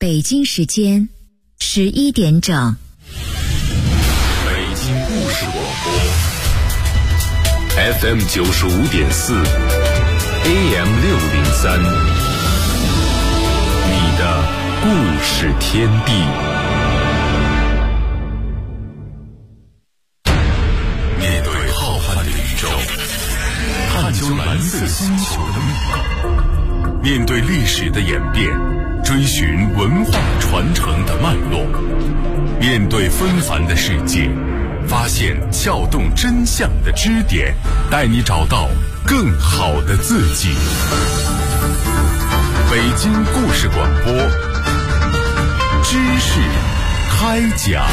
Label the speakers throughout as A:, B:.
A: 北京时间11点整。
B: 北京故事广播 FM 95.4 AM 603，你的故事天地。面对浩瀚的宇宙，探究蓝色星球的秘密，面对历史的演变，追寻文化传承的脉络，面对纷繁的世界，发现撬动真相的支点，带你找到更好的自己。北京故事广播，知识开讲。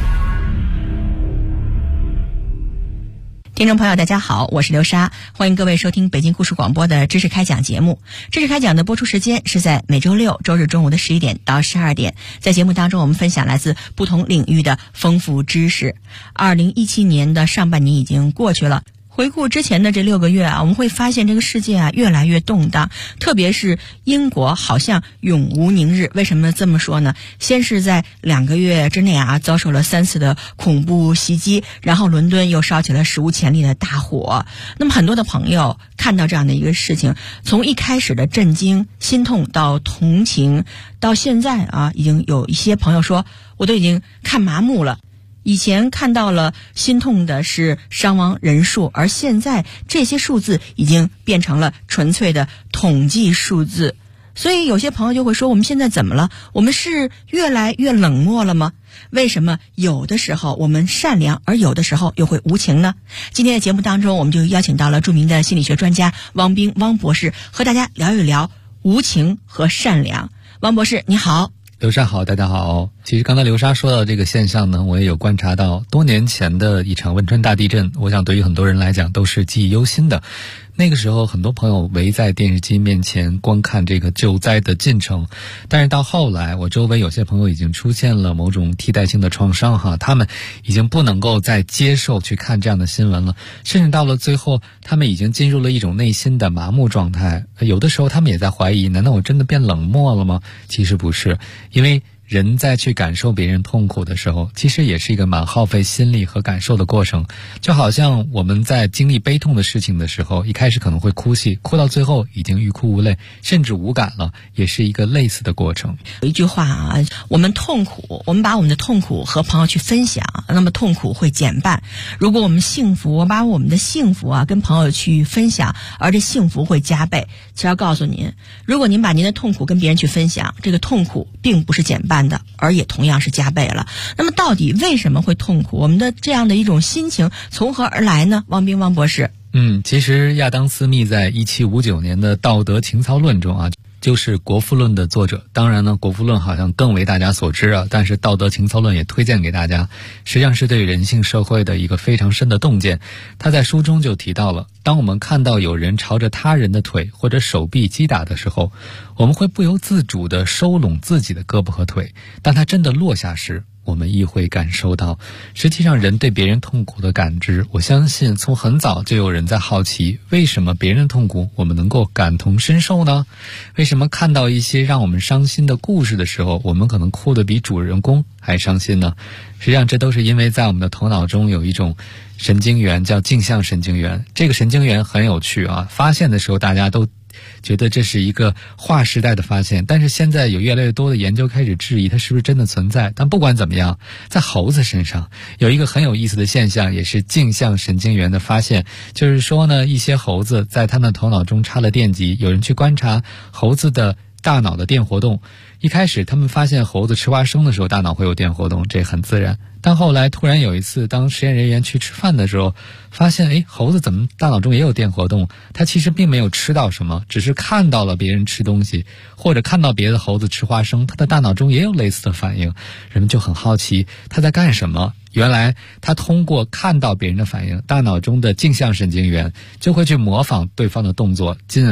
C: 听众朋友大家好，我是刘莎，欢迎各位收听北京故事广播的知识开讲节目。知识开讲的播出时间是在每周六周日中午的11点到12点，在节目当中我们分享来自不同领域的丰富知识。2017年的上半年已经过去了，回顾之前的这6个月啊，我们会发现这个世界啊越来越动荡，特别是英国好像永无宁日。为什么这么说呢？先是在2个月之内啊遭受了3次的恐怖袭击，然后伦敦又烧起了史无前例的大火。那么很多的朋友看到这样的一个事情，从一开始的震惊、心痛到同情，到现在啊已经有一些朋友说我都已经看麻木了。以前看到了心痛的是伤亡人数，而现在这些数字已经变成了纯粹的统计数字。所以有些朋友就会说，我们现在怎么了？我们是越来越冷漠了吗？为什么有的时候我们善良，而有的时候又会无情呢？今天的节目当中，我们就邀请到了著名的心理学专家汪斌汪博士，和大家聊一聊无情和善良。汪博士你好。
D: 刘莎好，大家好。其实刚才刘莎说到这个现象呢，我也有观察到，多年前的一场汶川大地震，我想对于很多人来讲都是记忆犹新的。那个时候很多朋友围在电视机面前观看这个救灾的进程，但是到后来我周围有些朋友已经出现了某种替代性的创伤哈，他们已经不能够再接受去看这样的新闻了，甚至到了最后他们已经进入了一种内心的麻木状态。有的时候他们也在怀疑，难道我真的变冷漠了吗？其实不是，因为人在去感受别人痛苦的时候，其实也是一个蛮耗费心力和感受的过程。就好像我们在经历悲痛的事情的时候，一开始可能会哭泣，哭到最后已经欲哭无泪，甚至无感了，也是一个类似的过程。
C: 有一句话啊，我们痛苦，我们把我们的痛苦和朋友去分享，那么痛苦会减半；如果我们幸福，我把我们的幸福啊跟朋友去分享，而这幸福会加倍。其实要告诉您，如果您把您的痛苦跟别人去分享，这个痛苦并不是减半的，而也同样是加倍了。那么到底为什么会痛苦？我们的这样的一种心情从何而来呢？汪斌汪博士。
D: 其实亚当斯密在1759年的《道德情操论》中啊，就是《国富论》的作者。当然呢，《国富论》好像更为大家所知啊，但是《道德情操论》也推荐给大家，实际上是对人性社会的一个非常深的洞见。他在书中就提到了，当我们看到有人朝着他人的腿或者手臂击打的时候，我们会不由自主地收拢自己的胳膊和腿，当他真的落下时，我们亦会感受到，实际上人对别人痛苦的感知，我相信从很早就有人在好奇，为什么别人的痛苦我们能够感同身受呢？为什么看到一些让我们伤心的故事的时候，我们可能哭得比主人公还伤心呢？实际上这都是因为在我们的头脑中有一种神经元叫镜像神经元。这个神经元很有趣啊，发现的时候大家都觉得这是一个划时代的发现，但是现在有越来越多的研究开始质疑它是不是真的存在。但不管怎么样，在猴子身上有一个很有意思的现象，也是镜像神经元的发现，就是说呢，一些猴子在他们头脑中插了电极，有人去观察猴子的大脑的电活动。一开始他们发现猴子吃花生的时候大脑会有电活动，这很自然。但后来突然有一次，当实验人员去吃饭的时候，发现猴子怎么大脑中也有电活动？它其实并没有吃到什么，只是看到了别人吃东西，或者看到别的猴子吃花生，它的大脑中也有类似的反应。人们就很好奇它在干什么。原来他通过看到别人的反应，大脑中的镜像神经元就会去模仿对方的动作，进而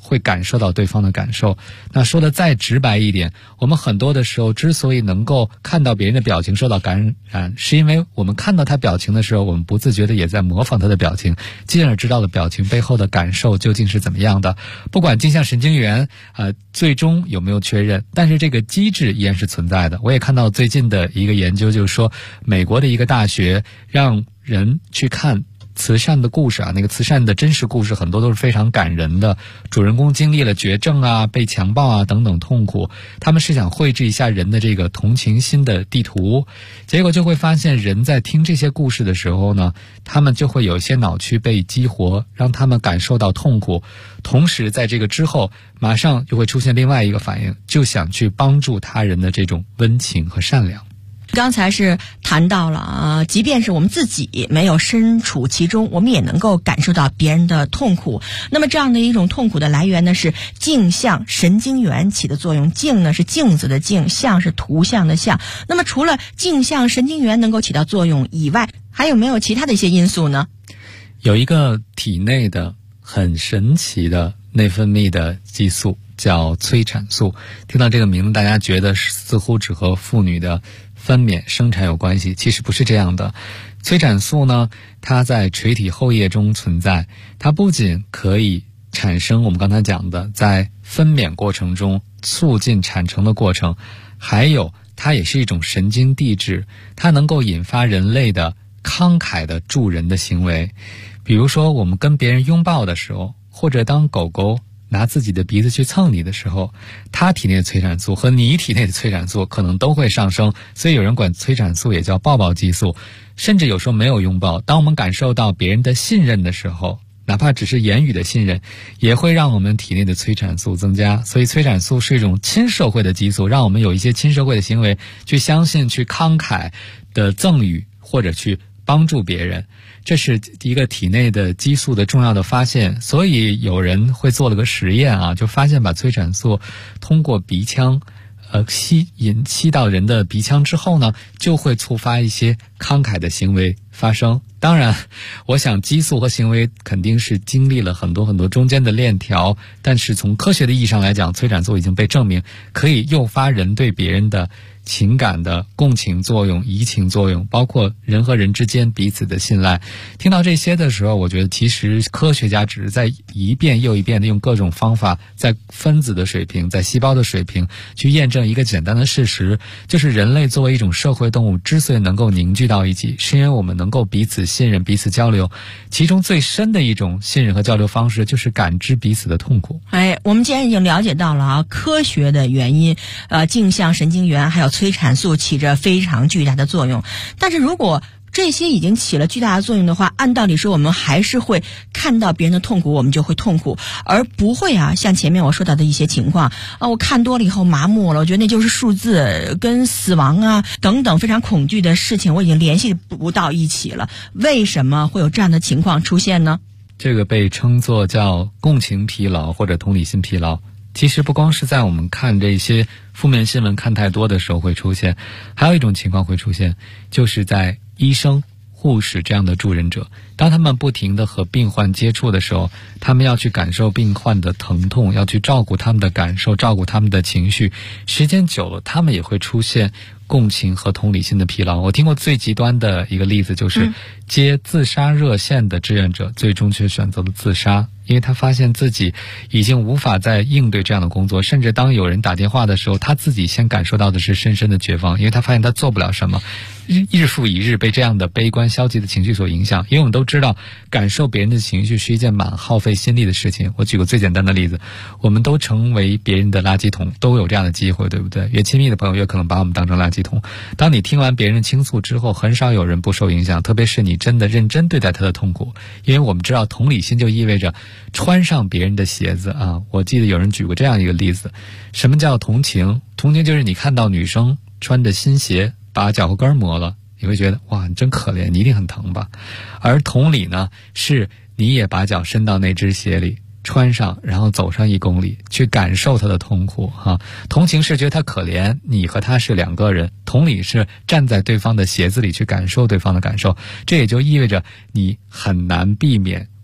D: 会感受到对方的感受。那说的再直白一点，我们很多的时候之所以能够看到别人的表情受到感染，是因为我们看到他表情的时候，我们不自觉的也在模仿他的表情，进而知道了表情背后的感受究竟是怎么样的。不管镜像神经元最终有没有确认，但是这个机制依然是存在的。我也看到最近的一个研究，就是说美国的一个大学让人去看慈善的故事那个慈善的真实故事很多都是非常感人的，主人公经历了绝症被强暴等等痛苦，他们是想绘制一下人的这个同情心的地图，结果就会发现人在听这些故事的时候呢，他们就会有一些脑区被激活，让他们感受到痛苦，同时在这个之后马上就会出现另外一个反应，就想去帮助他人的这种温情和善良。
C: 刚才是谈到了即便是我们自己没有身处其中，我们也能够感受到别人的痛苦。那么这样的一种痛苦的来源呢，是镜像神经元起的作用。镜呢是镜子的镜，像是图像的像。那么除了镜像神经元能够起到作用以外，还有没有其他的一些因素呢？
D: 有一个体内的很神奇的内分泌的激素叫催产素。听到这个名字，大家觉得似乎只和妇女的分娩生产有关系，其实不是这样的。催产素呢，它在垂体后叶中存在，它不仅可以产生我们刚才讲的在分娩过程中促进产程的过程，还有它也是一种神经递质，它能够引发人类的慷慨的助人的行为。比如说我们跟别人拥抱的时候，或者当狗狗拿自己的鼻子去蹭你的时候，他体内的催产素和你体内的催产素可能都会上升，所以有人管催产素也叫抱抱激素。甚至有时候没有拥抱，当我们感受到别人的信任的时候，哪怕只是言语的信任，也会让我们体内的催产素增加。所以催产素是一种亲社会的激素，让我们有一些亲社会的行为，去相信，去慷慨的赠予，或者去帮助别人。这是一个体内的激素的重要的发现。所以有人会做了个实验就发现把催产素通过鼻腔吸到人的鼻腔之后呢，就会触发一些慷慨的行为发生。当然我想激素和行为肯定是经历了很多很多中间的链条，但是从科学的意义上来讲，催产素已经被证明可以诱发人对别人的情感的共情作用、移情作用，包括人和人之间彼此的信赖。听到这些的时候，我觉得其实科学家只是在一遍又一遍的用各种方法，在分子的水平，在细胞的水平去验证一个简单的事实，就是人类作为一种社会动物之所以能够凝聚到一起，是因为我们能够彼此信任、彼此交流。其中最深的一种信任和交流方式就是感知彼此的痛苦。
C: 我们既然已经了解到了科学的原因，镜像神经元还有催产素起着非常巨大的作用，但是如果这些已经起了巨大的作用的话，按道理说我们还是会看到别人的痛苦，我们就会痛苦，而不会像前面我说到的一些情况我看多了以后麻木了，我觉得那就是数字，跟死亡等等非常恐惧的事情我已经联系不到一起了。为什么会有这样的情况出现呢？
D: 这个被称作叫共情疲劳或者同理心疲劳。其实不光是在我们看这些负面新闻看太多的时候会出现，还有一种情况会出现，就是在医生、护士这样的助人者，当他们不停地和病患接触的时候，他们要去感受病患的疼痛，要去照顾他们的感受，照顾他们的情绪，时间久了他们也会出现共情和同理心的疲劳。我听过最极端的一个例子，就是接自杀热线的志愿者最终却选择了自杀，因为他发现自己已经无法再应对这样的工作，甚至当有人打电话的时候，他自己先感受到的是深深的绝望，因为他发现他做不了什么，日复一日被这样的悲观消极的情绪所影响。因为我们都知道感受别人的情绪是一件蛮耗费心力的事情。我举个最简单的例子，我们都成为别人的垃圾桶，都有这样的机会，对不对？越亲密的朋友越可能把我们当成垃圾桶。当你听完别人倾诉之后，很少有人不受影响，特别是你真的认真对待他的痛苦。因为我们知道同理心就意味着穿上别人的鞋子我记得有人举过这样一个例子，什么叫同情？同情就是你看到女生穿着新鞋把脚后跟磨了，你会觉得哇，你真可怜，你一定很疼吧。而同理呢，是你也把脚伸到那只鞋里穿上，然后走上1公里去感受他的痛苦同情是觉得他可怜，你和他是两个人；同理是站在对方的鞋子里去感受对方的感受。这也就意味着你很难避免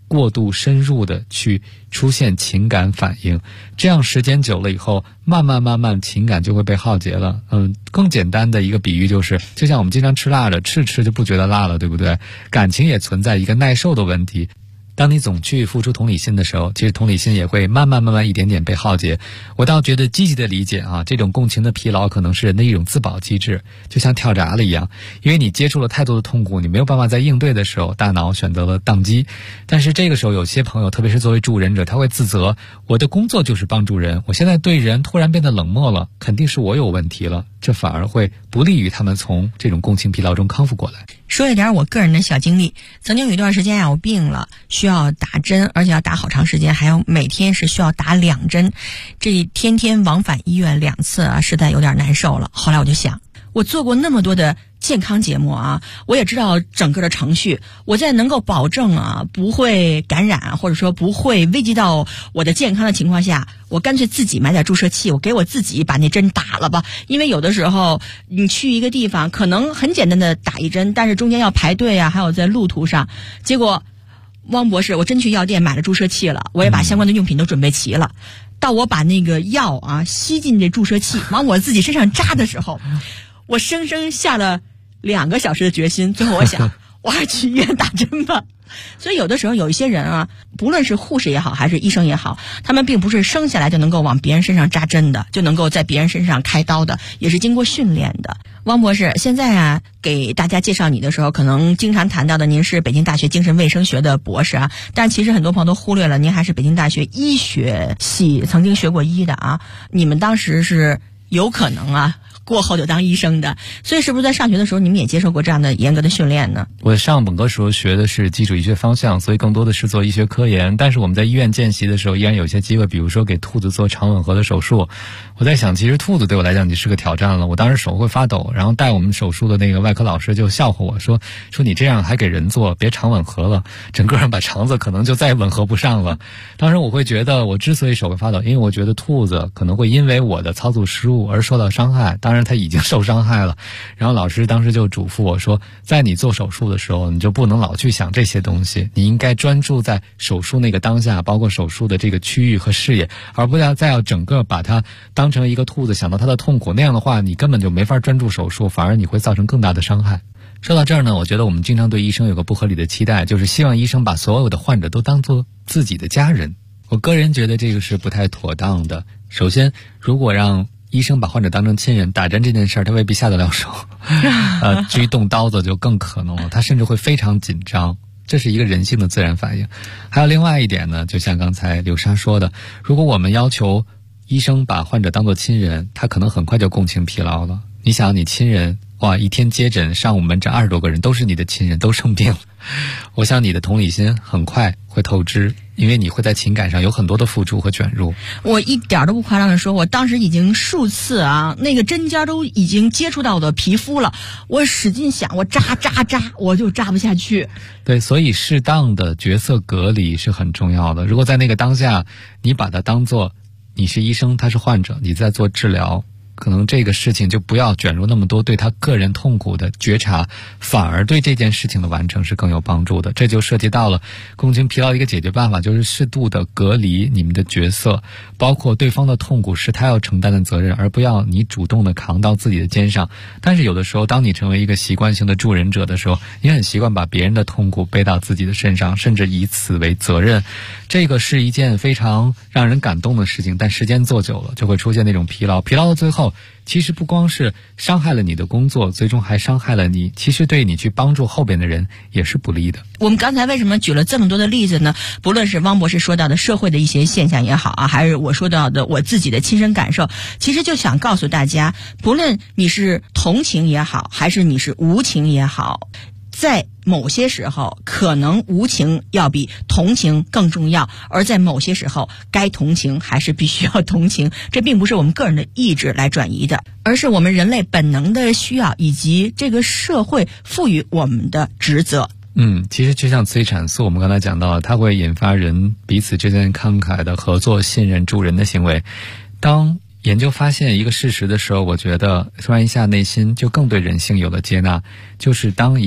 D: 过度深入的去出现情感反应，这样时间久了以后，慢慢情感就会被耗竭了。更简单的一个比喻就是，就像我们经常吃辣的，吃就不觉得辣了，对不对？感情也存在一个耐受的问题。当你总去付出同理心的时候，其实同理心也会慢慢一点点被耗竭。我倒觉得积极的理解啊，这种共情的疲劳可能是人的一种自保机制，就像跳闸了一样，因为你接触了太多的痛苦，你没有办法在应对的时候，大脑选择了宕机。但是这个时候有些朋友，特别是作为助人者，他会自责，我的工作就是帮助人，我现在对人突然变得冷漠了，肯定是我有问题了，这反而会不利于他们从这种共情疲劳中康复过来。
C: 说一点我个人的小经历，曾经有一段时间我病了，需要打针，而且要打好长时间，还有每天是需要打2针，这天天往返医院2次啊，实在有点难受了。后来我就想，我做过那么多的健康节目啊，我也知道整个的程序，我在能够保证不会感染，或者说不会危及到我的健康的情况下，我干脆自己买点注射器，我给我自己把那针打了吧。因为有的时候你去一个地方可能很简单的打一针，但是中间要排队啊，还有在路途上，结果汪博士我真去药店买了注射器了，我也把相关的用品都准备齐了，到我把那个药吸进这注射器往我自己身上扎的时候，我生生下了2个小时的决心，最后我想我还是去医院打针吧。所以有的时候有一些人不论是护士也好还是医生也好，他们并不是生下来就能够往别人身上扎针的，就能够在别人身上开刀的，也是经过训练的。汪博士，现在给大家介绍你的时候，可能经常谈到的您是北京大学精神卫生学的博士但其实很多朋友都忽略了您还是北京大学医学系曾经学过医的你们当时是有可能过后就当医生的，所以是不是在上学的时候你们也接受过这样的严格的训练呢？
D: 我上本科时候学的是基础医学方向，所以更多的是做医学科研，但是我们在医院见习的时候依然有一些机会，比如说给兔子做肠吻合的手术。我在想，其实兔子对我来讲已经是个挑战了，我当时手会发抖，然后带我们手术的那个外科老师就笑话我说你这样还给人做，别肠吻合了，整个人把肠子可能就再也吻合不上了。当时我会觉得，我之所以手会发抖，因为我觉得兔子可能会因为我的操作失误而受到伤害，当然他已经受伤害了。然后老师当时就嘱咐我说，在你做手术的时候，你就不能老去想这些东西，你应该专注在手术那个当下，包括手术的这个区域和视野，而不要再要整个把它当成一个兔子，想到它的痛苦，那样的话你根本就没法专注手术，反而你会造成更大的伤害。说到这儿呢，我觉得我们经常对医生有个不合理的期待，就是希望医生把所有的患者都当作自己的家人。我个人觉得这个是不太妥当的。首先，如果让医生把患者当成亲人，打针这件事儿他未必下得了手至于动刀子就更可能了，他甚至会非常紧张，这是一个人性的自然反应。还有另外一点呢，就像刚才刘莎说的，如果我们要求医生把患者当作亲人，他可能很快就共情疲劳了。你想，你亲人一天接诊上午门诊20多个人都是你的亲人，都生病了，我想你的同理心很快会透支，因为你会在情感上有很多的付出和卷入。
C: 我一点都不夸张的说，我当时已经数次那个针尖都已经接触到我的皮肤了，我使劲想，我扎，我就扎不下去。
D: 对，所以适当的角色隔离是很重要的。如果在那个当下，你把它当作你是医生，他是患者，你在做治疗，可能这个事情就不要卷入那么多对他个人痛苦的觉察，反而对这件事情的完成是更有帮助的。这就涉及到了共情疲劳一个解决办法，就是适度的隔离你们的角色，包括对方的痛苦是他要承担的责任，而不要你主动的扛到自己的肩上。但是有的时候，当你成为一个习惯性的助人者的时候，你很习惯把别人的痛苦背到自己的身上，甚至以此为责任。这个是一件非常让人感动的事情，但时间做久了就会出现那种疲劳到最后，其实不光是伤害了你的工作，最终还伤害了你，其实对你去帮助后边的人也是不利的。
C: 我们刚才为什么举了这么多的例子呢？不论是汪博士说到的社会的一些现象也好还是我说到的我自己的亲身感受，其实就想告诉大家，不论你是同情也好还是你是无情也好，在某些时候可能无情要比同情更重要，而在某些时候该同情还是必须要同情。这并不是我们个人的意志来转移的，而是我们人类本能的需要以及这个社会赋予我们的职责。
D: 其实就像催产素，我们刚才讲到了，它会引发人彼此之间慷慨的合作、信任、助人的行为。当研究发现一个事实的时候，我觉得突然一下内心就更对人性有了接纳，就是当一个人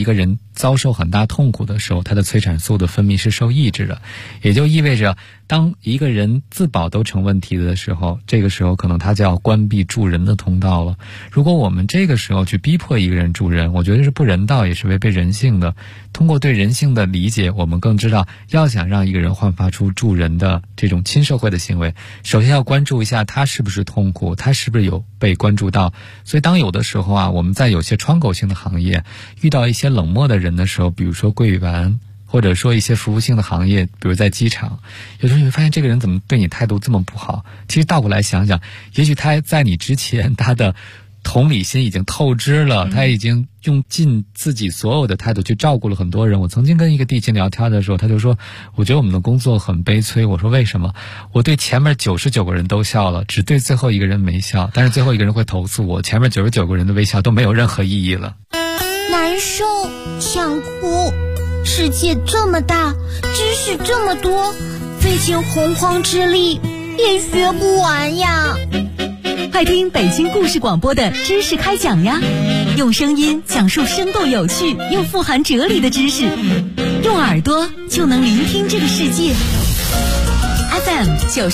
D: 遭受很大痛苦的时候，他的催产素的分泌是受抑制的，也就意味着当一个人自保都成问题的时候，这个时候可能他就要关闭助人的通道了。如果我们这个时候去逼迫一个人助人，我觉得是不人道，也是违背人性的。通过对人性的理解，我们更知道要想让一个人焕发出助人的这种亲社会的行为，首先要关注一下他是不是痛苦，他是不是有被关注到。所以当有的时候啊，我们在有些窗口性的行业遇到一些冷漠的人的时候，比如说柜员，或者说一些服务性的行业，比如在机场，有时候你会发现这个人怎么对你态度这么不好。其实倒过来想想，也许他在你之前他的同理心已经透支了，他已经用尽自己所有的态度去照顾了很多人。我曾经跟一个地勤聊天的时候，他就说，我觉得我们的工作很悲催。我说为什么？我对前面99个人都笑了，只对最后一个人没笑，但是最后一个人会投诉我，前面99个人的微笑都没有任何意义了。
E: 难受，想哭，世界这么大，知识这么多，费尽洪荒之力也学不完呀。
F: 快听北京故事广播的知识开讲呀，用声音讲述生动有趣又富含哲理的知识，用耳朵就能聆听这个世界。FM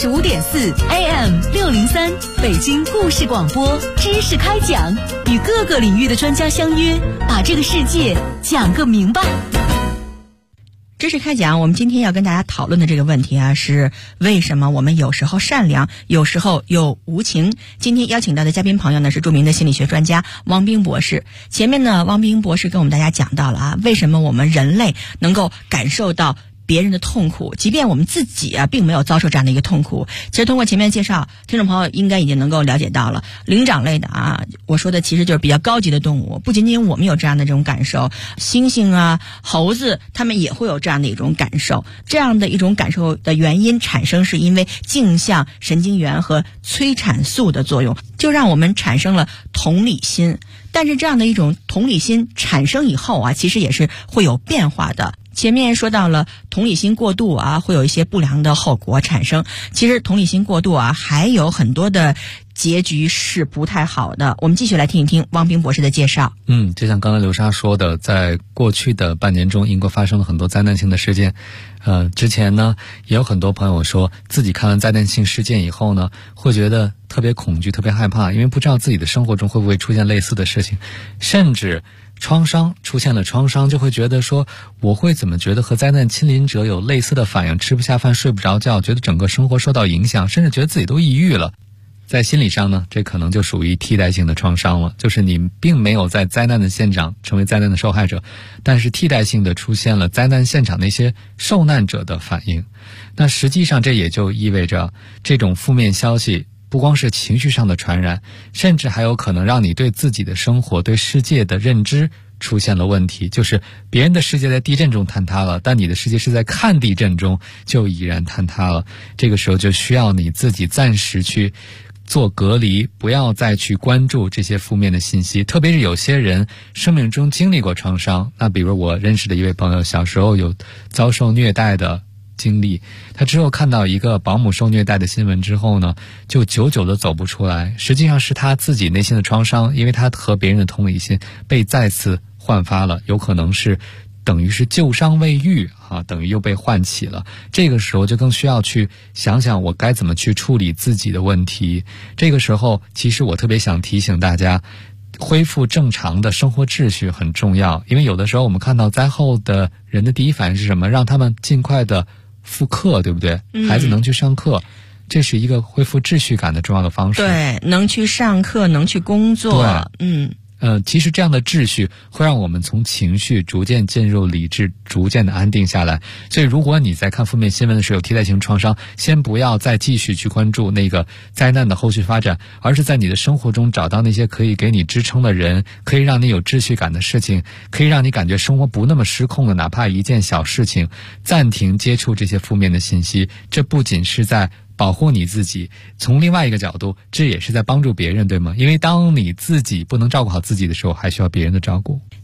F: 95.4 AM 603，北京故事广播知识开讲，与各个领域的专家相约，把这个世界讲个明白。
C: 知识开讲，我们今天要跟大家讨论的这个问题啊，是为什么我们有时候善良，有时候又无情。今天邀请到的嘉宾朋友呢，是著名的心理学专家汪冰博士。前面呢，汪冰博士跟我们大家讲到了啊，为什么我们人类能够感受到别人的痛苦，即便我们自己啊并没有遭受这样的一个痛苦。其实通过前面介绍，听众朋友应该已经能够了解到了，灵长类的啊，我说的其实就是比较高级的动物，不仅仅我们有这样的这种感受，猩猩啊、猴子它们也会有这样的一种感受。这样的一种感受的原因产生是因为镜像神经元和催产素的作用，就让我们产生了同理心。但是这样的一种同理心产生以后啊，其实也是会有变化的。前面说到了同理心过度啊，会有一些不良的后果产生。其实同理心过度啊，还有很多的结局是不太好的。我们继续来听一听汪冰博士的介绍。
D: 就像刚才刘莎说的，在过去的半年中，英国发生了很多灾难性的事件。之前呢，也有很多朋友说自己看完灾难性事件以后呢，会觉得特别恐惧、特别害怕，因为不知道自己的生活中会不会出现类似的事情，甚至出现了创伤，就会觉得说，我会怎么觉得和灾难亲临者有类似的反应，吃不下饭、睡不着觉，觉得整个生活受到影响，甚至觉得自己都抑郁了。在心理上呢，这可能就属于替代性的创伤了，就是你并没有在灾难的现场成为灾难的受害者，但是替代性的出现了灾难现场那些受难者的反应。那实际上这也就意味着，这种负面消息不光是情绪上的传染，甚至还有可能让你对自己的生活、对世界的认知出现了问题。就是别人的世界在地震中坍塌了，但你的世界是在看地震中就已然坍塌了。这个时候就需要你自己暂时去做隔离，不要再去关注这些负面的信息。特别是有些人生命中经历过创伤，那比如我认识的一位朋友，小时候有遭受虐待的经历，他之后看到一个保姆受虐待的新闻之后呢，就久久的走不出来。实际上是他自己内心的创伤，因为他和别人的同理心被再次焕发了，有可能是等于是旧伤未愈啊，等于又被唤起了。这个时候就更需要去想想我该怎么去处理自己的问题。这个时候其实我特别想提醒大家，恢复正常的生活秩序很重要。因为有的时候我们看到灾后的人的第一反应是什么？让他们尽快的复课，对不对？孩子能去上课，这是一个恢复秩序感的重要的方式。
C: 对，能去上课，能去工作。
D: 其实这样的秩序会让我们从情绪逐渐进入理智，逐渐的安定下来。所以如果你在看负面新闻的时候有替代性创伤，先不要再继续去关注那个灾难的后续发展，而是在你的生活中找到那些可以给你支撑的人，可以让你有秩序感的事情，可以让你感觉生活不那么失控的哪怕一件小事情，暂停接触这些负面的信息。这不仅是在保护你自己，从另外一个角度，这也是在帮助别人，对吗？因为当你自己不能照顾好自己的时候，还需要别人的照顾。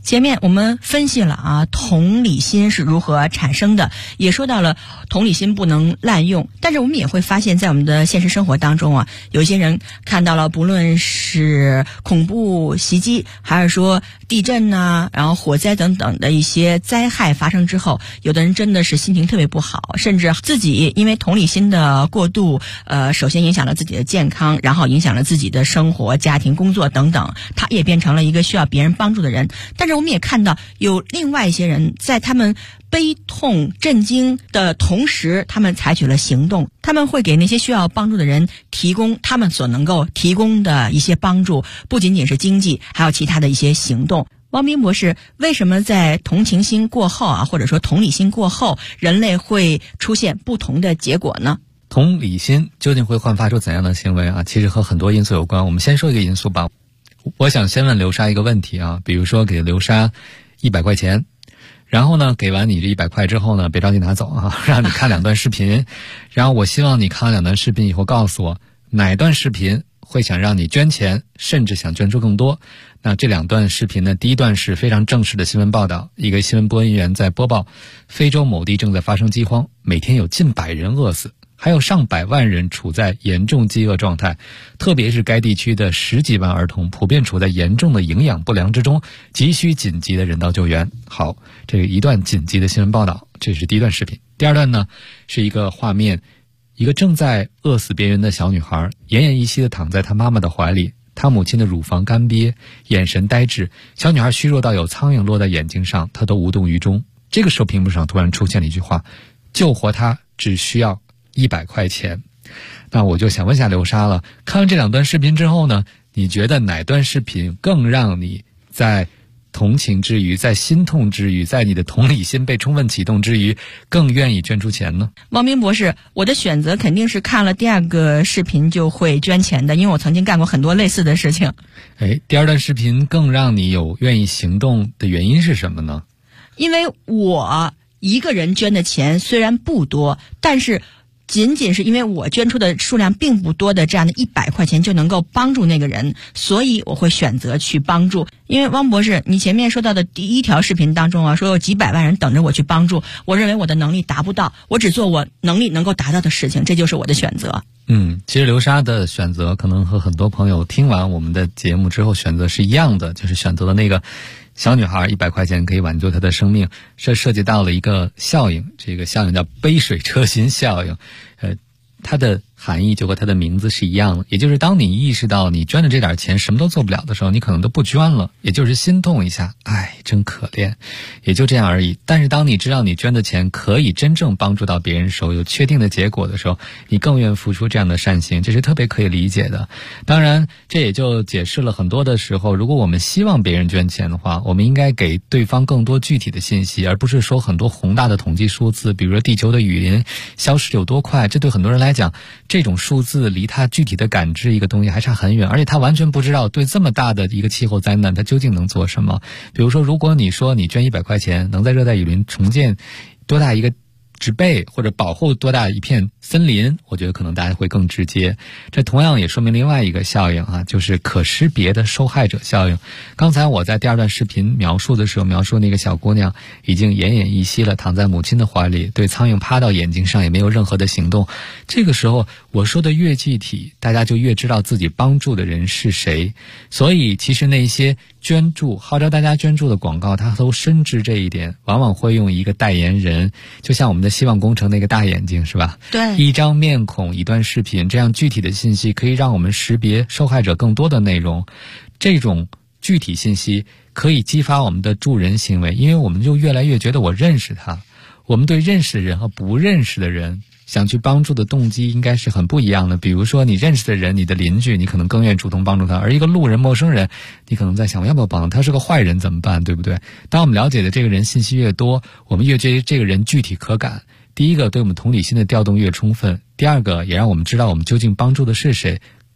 C: 前面我们分析了同理心是如何产生的，也说到了同理心不能滥用，但是我们也会发现在我们的现实生活当中有些人看到了不论是恐怖袭击，还是说地震然后火灾等等的一些灾害发生之后，有的人真的是心情特别不好，甚至自己因为同理心的过度，首先影响了自己的健康，然后影响了自己的生活、家庭、工作等等，他也变成了一个需要别人帮助的人。但是我们也看到有另外一些人在他们悲痛震惊的同时，他们采取了行动，他们会给那些需要帮助的人提供他们所能够提供的一些帮助，不仅仅是经济，还有其他的一些行动。汪斌博士，为什么在同情心过后或者说同理心过后，人类会出现不同的结果呢？
D: 同理心究竟会焕发出怎样的行为其实和很多因素有关。我们先说一个因素吧。我想先问流沙一个问题比如说给流沙100块钱，然后呢给完你这100块之后呢，别着急拿走让你看2段视频，然后我希望你看完2段视频以后告诉我哪段视频会想让你捐钱，甚至想捐出更多。那这2段视频呢，第一段是非常正式的新闻报道，一个新闻播音员在播报非洲某地正在发生饥荒，每天有近100人饿死，还有上百万人处在严重饥饿状态，特别是该地区的10几万儿童普遍处在严重的营养不良之中，急需紧急的人道救援。好，这一段紧急的新闻报道，这是第一段视频。第二段呢，是一个画面，一个正在饿死边缘的小女孩奄奄一息地躺在她妈妈的怀里，她母亲的乳房干瘪，眼神呆滞，小女孩虚弱到有苍蝇落在眼睛上，她都无动于衷。这个时候屏幕上突然出现了一句话，救活她只需要100块钱。那我就想问一下流沙了，看完这2段视频之后呢，你觉得哪段视频更让你在同情之余，在心痛之余，在你的同理心被充分启动之余，更愿意捐出钱呢？
C: 汪斌博士，我的选择肯定是看了第2个视频就会捐钱的，因为我曾经干过很多类似的事情。
D: 第2段视频更让你有愿意行动的原因是什么呢？
C: 因为我一个人捐的钱虽然不多，但是仅仅是因为我捐出的数量并不多的这样的100块钱就能够帮助那个人，所以我会选择去帮助。因为汪博士，你前面说到的第1条视频当中说有几百万人等着我去帮助，我认为我的能力达不到，我只做我能力能够达到的事情，这就是我的选择。
D: 其实流沙的选择可能和很多朋友听完我们的节目之后选择是一样的，就是选择了那个小女孩100块钱可以挽救她的生命。这涉及到了一个效应，这个效应叫杯水车薪效应。它的含义就和它的名字是一样的，也就是当你意识到你捐的这点钱什么都做不了的时候，你可能都不捐了，也就是心痛一下，真可怜，也就这样而已。但是当你知道你捐的钱可以真正帮助到别人手，有确定的结果的时候，你更愿付出这样的善行，这是特别可以理解的。当然这也就解释了很多的时候，如果我们希望别人捐钱的话，我们应该给对方更多具体的信息，而不是说很多宏大的统计数字，比如说地球的雨林消失有多快，这对很多人来讲，这种数字离他具体的感知一个东西还差很远，而且他完全不知道对这么大的一个气候灾难他究竟能做什么。比如说如果你说你捐100块钱能在热带雨林重建多大一个植被，或者保护多大一片森林，我觉得可能大家会更直接。这同样也说明另外一个效应就是可识别的受害者效应。刚才我在第2段视频描述的时候，描述那个小姑娘已经奄奄一息了，躺在母亲的怀里，对苍蝇趴到眼睛上也没有任何的行动。这个时候我说的越具体，大家就越知道自己帮助的人是谁。所以其实那些捐助号召大家捐助的广告，它都深知这一点，往往会用一个代言人，就像我们的希望工程那个大眼睛是吧？
C: 对，
D: 一张面孔一段视频，这样具体的信息可以让我们识别受害者更多的内容。这种具体信息可以激发我们的助人行为，因为我们就越来越觉得我认识他。我们对认识的人和不认识的人想去帮助的动机应该是很不一样的。比如说你认识的人，你的邻居，你可能更愿意主动帮助他，而一个路人陌生人，你可能在想我要不要帮他，是个坏人怎么办，对不对？当我们了解的这个人信息越多，我们越觉得这个人具体可感。第一个对我们同理心的调动越充分，第二个也让我们知道我们究竟帮助的是谁，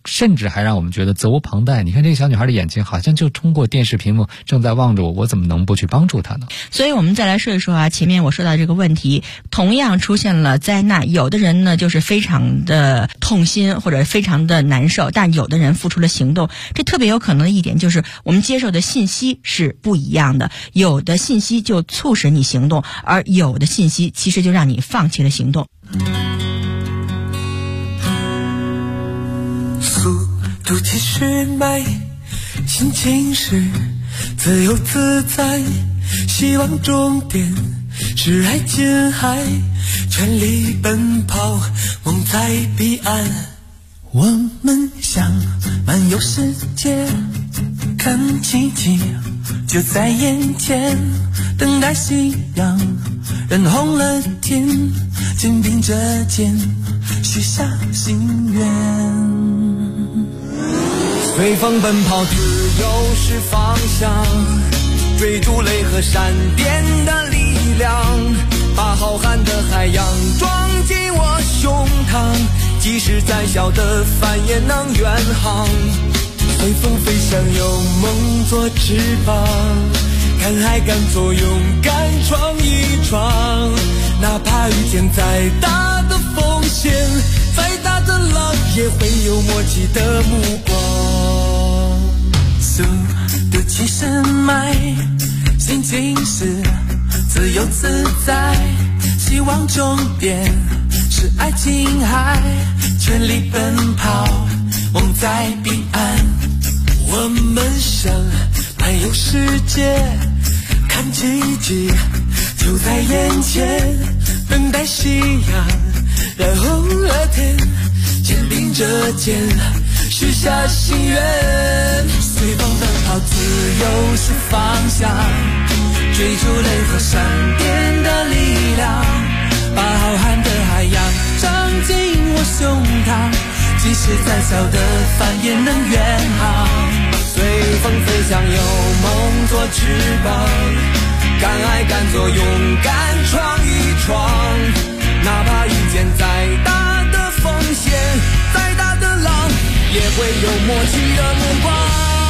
D: 甚至还让我们觉得责无旁贷。你看这个小女孩的眼睛好像就通过电视屏幕正在望着我，我怎么能不去帮助她呢？
C: 所以我们再来说一说啊，前面我说到这个问题，同样出现了灾难，有的人呢就是非常的痛心或者非常的难受，但有的人付出了行动。这特别有可能的一点就是我们接受的信息是不一样的，有的信息就促使你行动，而有的信息其实就让你放弃了行动。
G: 速度其实慢，心情是自由自在，希望终点是爱琴海，全力奔跑，梦在彼岸。我们想漫游世界，看奇迹就在眼前，等待夕阳染红了天，肩并着肩许下心愿。随风奔跑，自由是方向，追逐雷和闪电的力量，把浩瀚的海洋装进我胸膛，即使再小的帆也能远航。随风飞翔，有梦做翅膀，敢爱敢做，勇敢闯一闯，哪怕遇见再大的风险，再大的浪也会有默契的目光。速度其实慢，心情是自由自在，希望终点是爱琴海，全力奔跑，梦在彼岸。我们想漫游世界，看奇迹就在眼前，等待夕阳染红了天，肩并着肩许下心愿。随风奔跑，自由是方向，追逐雷和闪电的力量，把浩瀚的海洋装进我胸膛，即使再小的帆也能远航。随风飞翔，有梦做翅膀，敢爱敢做，勇敢闯一闯，哪怕遇见再大的风险，再大的浪也会有默契的目光。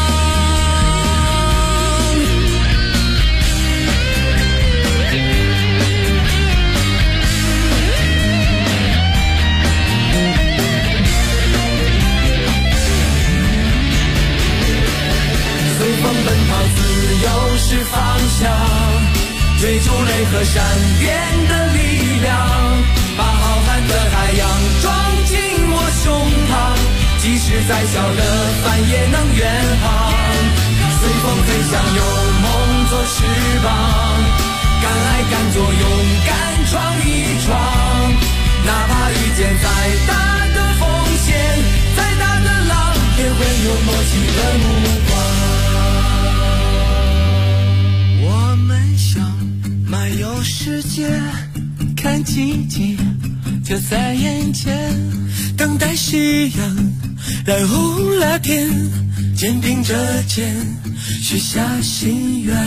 G: 奔跑，自由是方向，追逐雷和闪电的力量，把浩瀚的海洋装进我胸膛，即使再小的帆也能远航。随风飞翔，有梦做翅膀，敢爱敢做，勇敢闯一闯，哪怕遇见再大的风险，再大的浪也会有默契的目光。漫游世界，看奇迹就在眼前，等待夕阳染红了天，肩并着肩许下心愿。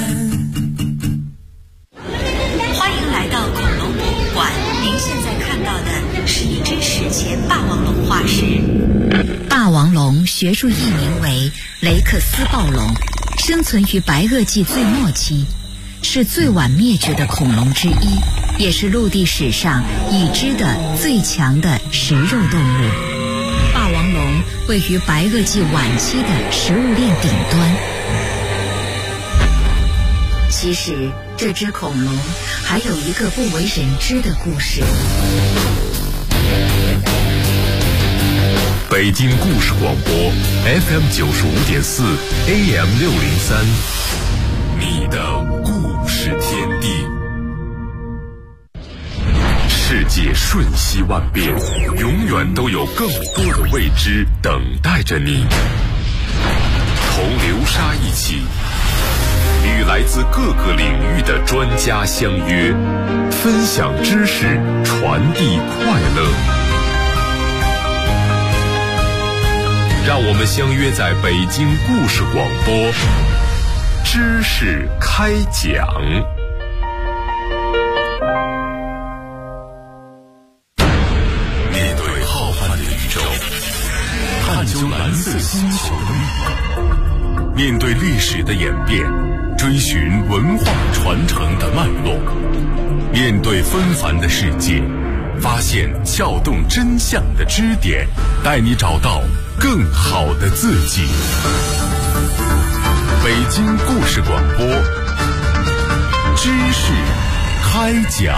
F: 欢迎来到恐龙博物馆，您现在看到的是一只史前霸王龙化石。
A: 霸王龙学术译名为雷克斯暴龙，生存于白垩纪最末期，是最晚灭绝的恐龙之一，也是陆地史上已知的最强的食肉动物。霸王龙位于白垩纪晚期的食物链顶端。其实，这只恐龙还有一个不为人知的故事。
B: 北京故事广播 FM 95.4 AM 603，你的故事天地。世界瞬息万变，永远都有更多的未知等待着你。同流沙一起，与来自各个领域的专家相约，分享知识，传递快乐。让我们相约在北京故事广播，知识开讲。面对浩瀚的宇宙，探究蓝星球的密码。面对历史的演变，追寻文化传承的脉络，面对纷繁的世界，发现撬动真相的支点，带你找到更好的自己。北京故事广播，知识开讲。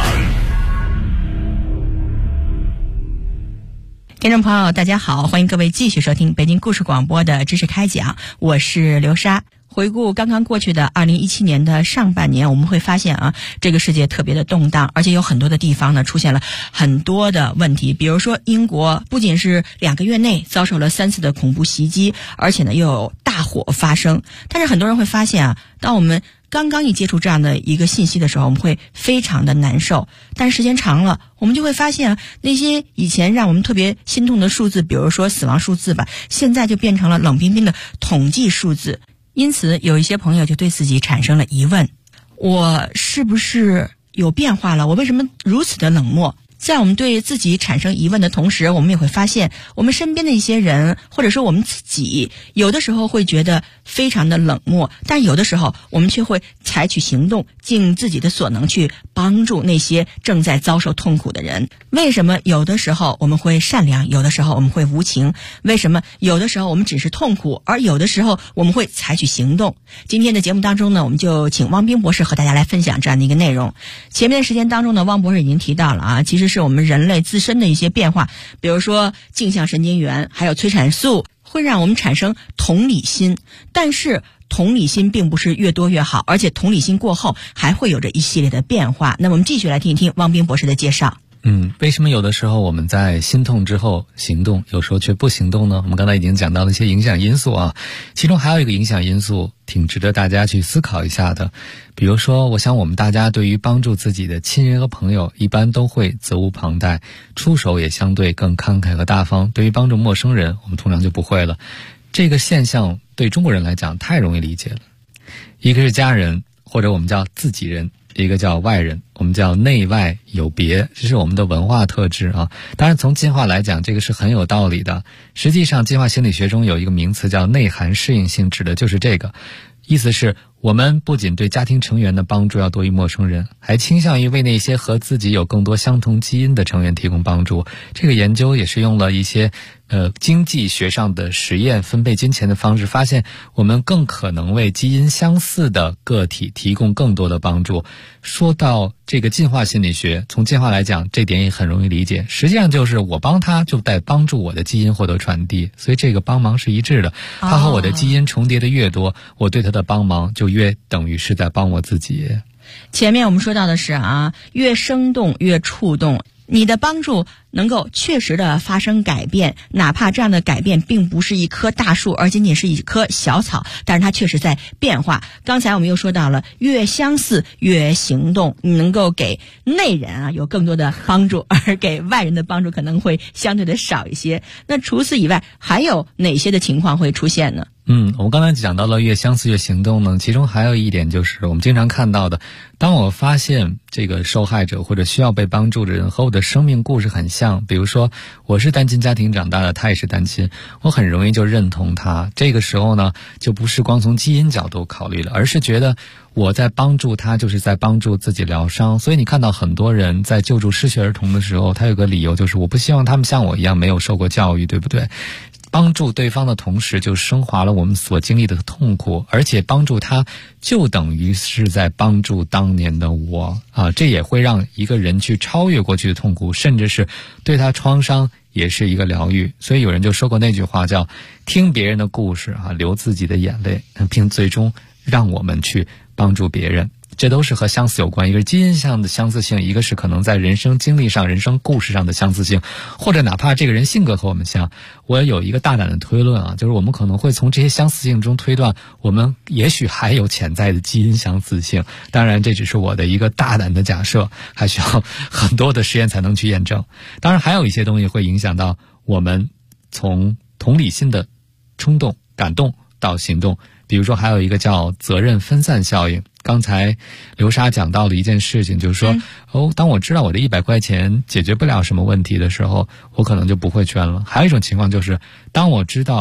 C: 听众朋友大家好，欢迎各位继续收听北京故事广播的知识开讲，我是刘莎。回顾刚刚过去的2017年的上半年，我们会发现这个世界特别的动荡，而且有很多的地方呢出现了很多的问题。比如说英国不仅是2个月内遭受了3次的恐怖袭击，而且呢又有大火发生。但是很多人会发现当我们刚刚一接触这样的一个信息的时候，我们会非常的难受。但是时间长了，我们就会发现那些以前让我们特别心痛的数字，比如说死亡数字吧，现在就变成了冷冰冰的统计数字。因此有一些朋友就对自己产生了疑问，我是不是有变化了？我为什么如此的冷漠？在我们对自己产生疑问的同时，我们也会发现我们身边的一些人，或者说我们自己，有的时候会觉得非常的冷漠，但有的时候我们却会采取行动，尽自己的所能去帮助那些正在遭受痛苦的人。为什么有的时候我们会善良，有的时候我们会无情？为什么有的时候我们只是痛苦，而有的时候我们会采取行动？今天的节目当中呢，我们就请汪斌博士和大家来分享这样的一个内容。前面的时间当中呢，汪博士已经提到了其实是我们人类自身的一些变化，比如说镜像神经元还有催产素会让我们产生同理心，但是同理心并不是越多越好，而且同理心过后还会有着一系列的变化。那么我们继续来听一听汪斌博士的介绍。
D: 为什么有的时候我们在心痛之后行动，有时候却不行动呢？我们刚才已经讲到了一些影响因素其中还有一个影响因素挺值得大家去思考一下的。比如说，我想我们大家对于帮助自己的亲人和朋友一般都会责无旁贷，出手也相对更慷慨和大方。对于帮助陌生人，我们通常就不会了。这个现象对中国人来讲太容易理解了。一个是家人，或者我们叫自己人，一个叫外人，我们叫内外有别，这是我们的文化特质当然从进化来讲，这个是很有道理的。实际上进化心理学中有一个名词叫内涵适应性，指的就是这个。意思是我们不仅对家庭成员的帮助要多于陌生人，还倾向于为那些和自己有更多相同基因的成员提供帮助。这个研究也是用了一些经济学上的实验，分配金钱的方式，发现我们更可能为基因相似的个体提供更多的帮助。说到这个进化心理学，从进化来讲，这点也很容易理解。实际上就是我帮他，就在帮助我的基因获得传递，所以这个帮忙是一致的。他和我的基因重叠的越多，我对他的帮忙就越等于是在帮我自己。
C: 前面我们说到的是越生动越触动，你的帮助能够确实的发生改变，哪怕这样的改变并不是一棵大树，而仅仅是一棵小草，但是它确实在变化。刚才我们又说到了越相似越行动，你能够给内人有更多的帮助，而给外人的帮助可能会相对的少一些。那除此以外还有哪些的情况会出现呢？
D: 我们刚才讲到了越相似越行动呢，其中还有一点就是我们经常看到的，当我发现这个受害者或者需要被帮助的人和我的生命故事很像，比如说我是单亲家庭长大的，他也是单亲，我很容易就认同他。这个时候呢，就不是光从基因角度考虑了，而是觉得我在帮助他就是在帮助自己疗伤。所以你看到很多人在救助失学儿童的时候，他有个理由就是我不希望他们像我一样没有受过教育，对不对？帮助对方的同时就升华了我们所经历的痛苦，而且帮助他就等于是在帮助当年的我这也会让一个人去超越过去的痛苦，甚至是对他创伤也是一个疗愈。所以有人就说过那句话叫听别人的故事流自己的眼泪，并最终让我们去帮助别人。这都是和相似有关，一个是基因上的相似性，一个是可能在人生经历上、人生故事上的相似性，或者哪怕这个人性格和我们像。我有一个大胆的推论就是我们可能会从这些相似性中推断，我们也许还有潜在的基因相似性。当然这只是我的一个大胆的假设，还需要很多的实验才能去验证。当然还有一些东西会影响到我们从同理心的冲动、感动到行动。比如说还有一个叫责任分散效应。刚才刘莎讲到了一件事情，就是说当我知道我的100块钱解决不了什么问题的时候，我可能就不会捐了。还有一种情况就是当我知道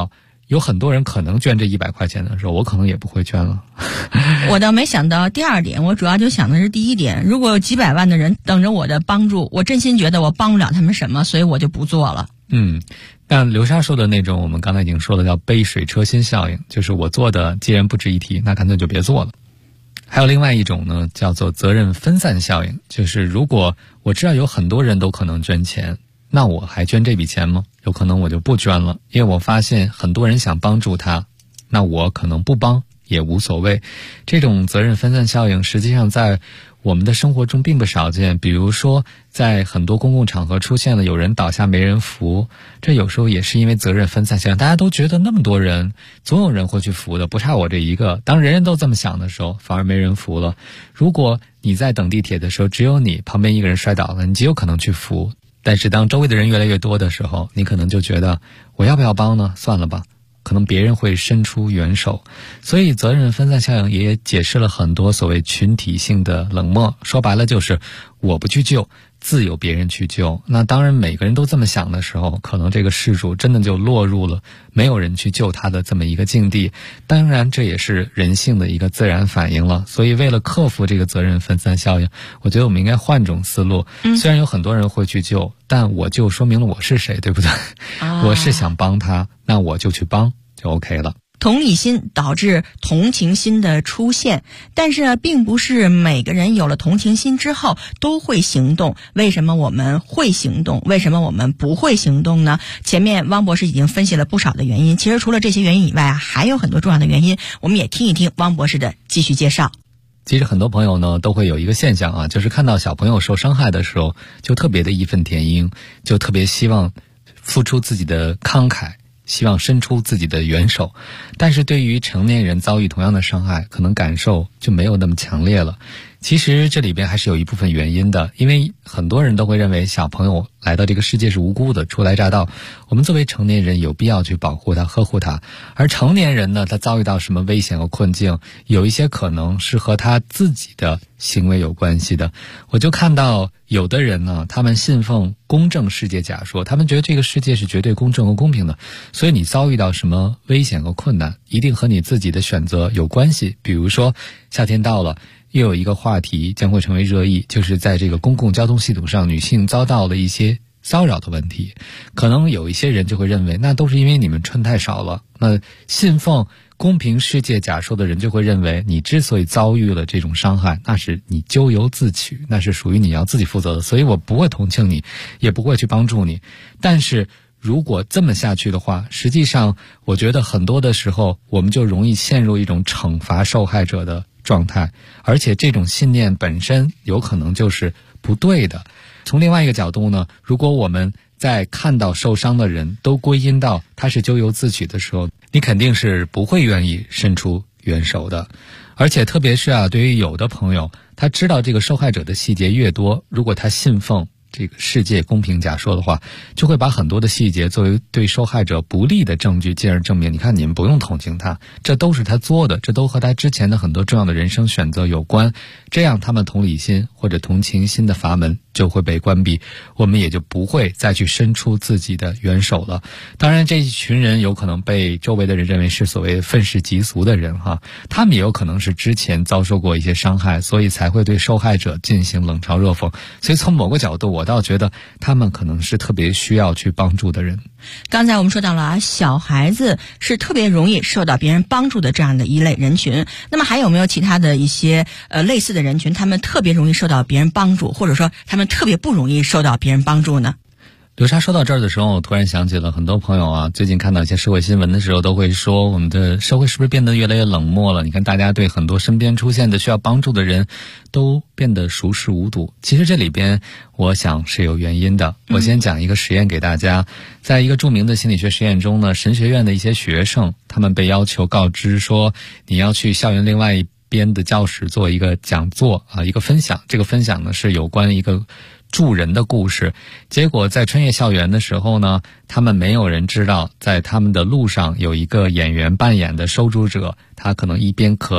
D: 有很多人可能捐这100块钱的时候，我可能也不会捐了。
C: 我倒没想到第二点，我主要就想的是第一点，如果有几百万的人等着我的帮助，我真心觉得我帮不了他们什么，所以我就不做了。
D: 但刘莎说的那种，我们刚才已经说了，叫杯水车薪效应，就是我做的既然不值一提，那干脆就别做了。还有另外一种呢，叫做责任分散效应，就是如果我知道有很多人都可能捐钱，那我还捐这笔钱吗？有可能我就不捐了，因为我发现很多人想帮助他，那我可能不帮也无所谓。这种责任分散效应实际上在我们的生活中并不少见，比如说在很多公共场合出现了有人倒下没人扶，这有时候也是因为责任分散效应，大家都觉得那么多人总有人会去扶的，不差我这一个。当人人都这么想的时候，反而没人扶了。如果你在等地铁的时候只有你旁边一个人摔倒了，你极有可能去扶，但是当周围的人越来越多的时候，你可能就觉得我要不要帮呢？算了吧，可能别人会伸出援手。所以责任分散效应也解释了很多所谓群体性的冷漠，说白了就是我不去救，自有别人去救。那当然每个人都这么想的时候，可能这个事主真的就落入了没有人去救他的这么一个境地。当然这也是人性的一个自然反应了。所以为了克服这个责任分散效应，我觉得我们应该换种思路。虽然有很多人会去救，但我就说明了我是谁，对不对？我是想帮他，那我就去帮，就 OK 了。
C: 同理心导致同情心的出现，但是呢，并不是每个人有了同情心之后都会行动。为什么我们会行动？为什么我们不会行动呢？前面汪博士已经分析了不少的原因，其实除了这些原因以外啊，还有很多重要的原因，我们也听一听汪博士的继续介绍。
D: 其实很多朋友呢都会有一个现象啊，就是看到小朋友受伤害的时候，就特别的义愤填膺，就特别希望付出自己的慷慨，希望伸出自己的援手。但是对于成年人遭遇同样的伤害，可能感受就没有那么强烈了。其实这里边还是有一部分原因的，因为很多人都会认为小朋友来到这个世界是无辜的，初来乍到，我们作为成年人有必要去保护他，呵护他。而成年人呢，他遭遇到什么危险和困境，有一些可能是和他自己的行为有关系的。我就看到有的人呢，他们信奉公正世界假说，他们觉得这个世界是绝对公正和公平的，所以你遭遇到什么危险和困难，一定和你自己的选择有关系。比如说夏天到了，又有一个话题将会成为热议，就是在这个公共交通系统上，女性遭到了一些骚扰的问题。可能有一些人就会认为，那都是因为你们穿太少了。那信奉公平世界假说的人就会认为，你之所以遭遇了这种伤害，那是你咎由自取，那是属于你要自己负责的，所以我不会同情你，也不会去帮助你。但是如果这么下去的话，实际上我觉得很多的时候我们就容易陷入一种惩罚受害者的状态，而且这种信念本身有可能就是不对的。从另外一个角度呢，如果我们在看到受伤的人都归因到他是咎由自取的时候，你肯定是不会愿意伸出援手的。而且特别是对于有的朋友，他知道这个受害者的细节越多，如果他信奉这个世界公平假说的话，就会把很多的细节作为对受害者不利的证据，进而证明你看你们不用同情他，这都是他作的，这都和他之前的很多重要的人生选择有关。这样他们同理心或者同情心的阀门就会被关闭，我们也就不会再去伸出自己的援手了。当然这一群人有可能被周围的人认为是所谓愤世嫉俗的人哈，他们也有可能是之前遭受过一些伤害，所以才会对受害者进行冷嘲热讽。所以从某个角度，我倒觉得他们可能是特别需要去帮助的人。
C: 刚才我们说到了小孩子是特别容易受到别人帮助的这样的一类人群，那么还有没有其他的一些类似的人群，他们特别容易受到别人帮助，或者说他们特别不容易受到别人帮助呢？
D: 刘莎说到这儿的时候，我突然想起了很多朋友最近看到一些社会新闻的时候都会说，我们的社会是不是变得越来越冷漠了？你看大家对很多身边出现的需要帮助的人都变得熟视无睹。其实这里边我想是有原因的。我先讲一个实验给大家。在一个著名的心理学实验中呢，神学院的一些学生，他们被要求告知说，你要去校园另外一边的教室做一个讲座一个分享。这个分享呢是有关一个助人的故事。结果在穿越校园的时候呢，他们没有人知道，在他们的路上有一个演员扮演的收助者，他可能一边咳